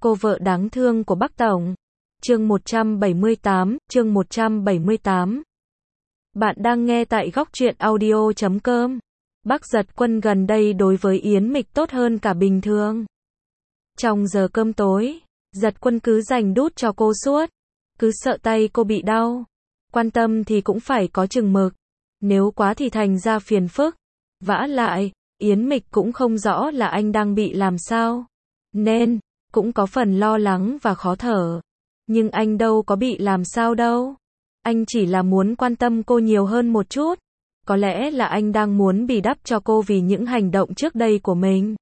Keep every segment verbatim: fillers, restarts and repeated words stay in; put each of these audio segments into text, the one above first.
Cô vợ đáng thương của Bắc Tổng. Chương một trăm bảy mươi tám, chương một trăm bảy mươi tám. Bạn đang nghe tại góc truyện audio chấm com. Bắc Giật Quân gần đây đối với Yến Mịch tốt hơn cả bình thường. Trong giờ cơm tối, Giật Quân cứ dành đút cho cô suốt, cứ sợ tay cô bị đau. Quan tâm thì cũng phải có chừng mực, nếu quá thì thành ra phiền phức. Vả lại, Yến Mịch cũng không rõ là anh đang bị làm sao, nên cũng có phần lo lắng và khó thở. Nhưng anh đâu có bị làm sao đâu. Anh chỉ là muốn quan tâm cô nhiều hơn một chút. Có lẽ là anh đang muốn bì đắp cho cô vì những hành động trước đây của mình.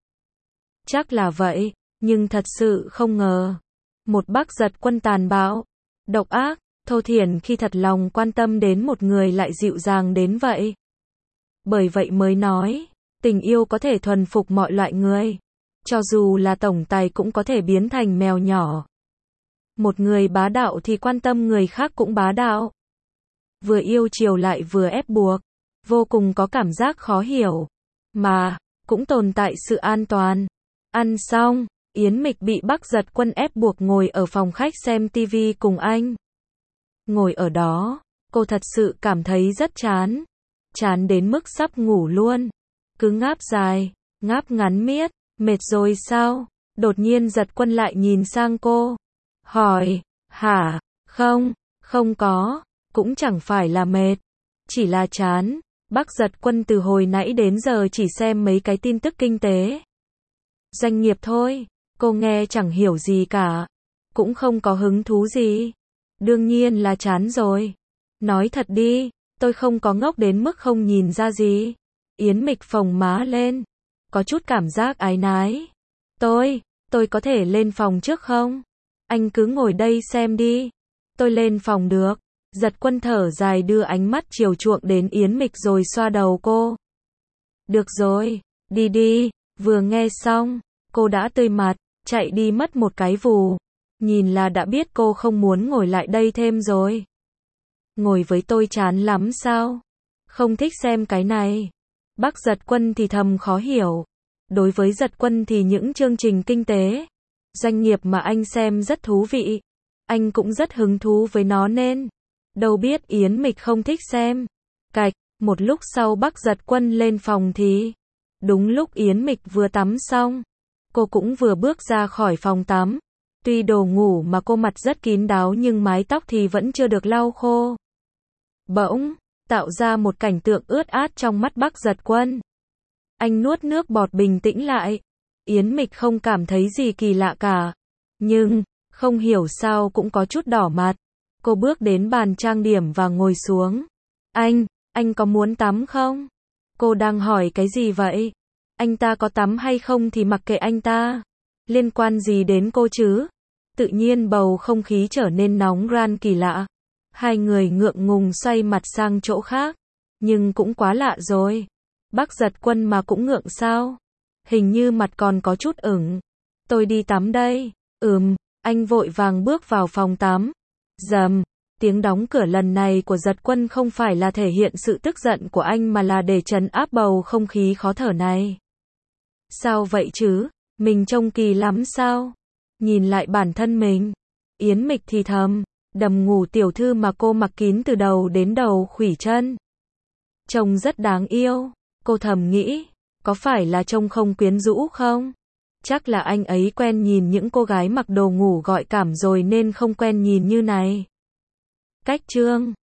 Chắc là vậy, nhưng thật sự không ngờ. Một Bắc Giật Quân tàn bạo, độc ác, thô thiển khi thật lòng quan tâm đến một người lại dịu dàng đến vậy. Bởi vậy mới nói, tình yêu có thể thuần phục mọi loại người. Cho dù là tổng tài cũng có thể biến thành mèo nhỏ. Một người bá đạo thì quan tâm người khác cũng bá đạo. Vừa yêu chiều lại vừa ép buộc. Vô cùng có cảm giác khó hiểu. Mà, cũng tồn tại sự an toàn. Ăn xong, Yến Mịch bị Bắc Giật Quân ép buộc ngồi ở phòng khách xem tivi cùng anh. Ngồi ở đó, cô thật sự cảm thấy rất chán. Chán đến mức sắp ngủ luôn. Cứ ngáp dài, ngáp ngắn miết. Mệt rồi sao? Đột nhiên Giật Quân lại nhìn sang cô. Hỏi, hả? Không, không có. Cũng chẳng phải là mệt. Chỉ là chán. Bắc Giật Quân từ hồi nãy đến giờ chỉ xem mấy cái tin tức kinh tế. Doanh nghiệp thôi. Cô nghe chẳng hiểu gì cả. Cũng không có hứng thú gì. Đương nhiên là chán rồi. Nói thật đi, tôi không có ngốc đến mức không nhìn ra gì. Yến Mịch phồng má lên. Có chút cảm giác áy náy. Tôi, tôi có thể lên phòng trước không? Anh cứ ngồi đây xem đi. Tôi lên phòng được. Giật Quân thở dài đưa ánh mắt chiều chuộng đến Yến Mịch rồi xoa đầu cô. Được rồi, đi đi. Vừa nghe xong, cô đã tươi mặt, chạy đi mất một cái vù. Nhìn là đã biết cô không muốn ngồi lại đây thêm rồi. Ngồi với tôi chán lắm sao? Không thích xem cái này. Bắc Giật Quân thì thầm khó hiểu. Đối với Giật Quân thì những chương trình kinh tế, doanh nghiệp mà anh xem rất thú vị. Anh cũng rất hứng thú với nó nên. Đâu biết Yến Mịch không thích xem. Cạch, một lúc sau Bắc Giật Quân lên phòng thì. Đúng lúc Yến Mịch vừa tắm xong. Cô cũng vừa bước ra khỏi phòng tắm. Tuy đồ ngủ mà cô mặt rất kín đáo nhưng mái tóc thì vẫn chưa được lau khô. Bỗng, tạo ra một cảnh tượng ướt át trong mắt Bắc Giật Quân. Anh nuốt nước bọt bình tĩnh lại. Yến Mịch không cảm thấy gì kỳ lạ cả. Nhưng, không hiểu sao cũng có chút đỏ mặt. Cô bước đến bàn trang điểm và ngồi xuống. Anh, anh có muốn tắm không? Cô đang hỏi cái gì vậy? Anh ta có tắm hay không thì mặc kệ anh ta. Liên quan gì đến cô chứ? Tự nhiên bầu không khí trở nên nóng ran kỳ lạ. Hai người ngượng ngùng xoay mặt sang chỗ khác. Nhưng cũng quá lạ rồi. Bắc Giật Quân mà cũng ngượng sao? Hình như mặt còn có chút ửng. Tôi đi tắm đây. Ừm, anh vội vàng bước vào phòng tắm. Rầm, tiếng đóng cửa lần này của Giật Quân không phải là thể hiện sự tức giận của anh mà là để trấn áp bầu không khí khó thở này. Sao vậy chứ? Mình trông kỳ lắm sao? Nhìn lại bản thân mình. Yến Mịch thì thầm, đầm ngủ tiểu thư mà cô mặc kín từ đầu đến đầu khuỷu chân. Trông rất đáng yêu. Cô thầm nghĩ, có phải là trông không quyến rũ không? Chắc là anh ấy quen nhìn những cô gái mặc đồ ngủ gợi cảm rồi nên không quen nhìn như này. Cách chương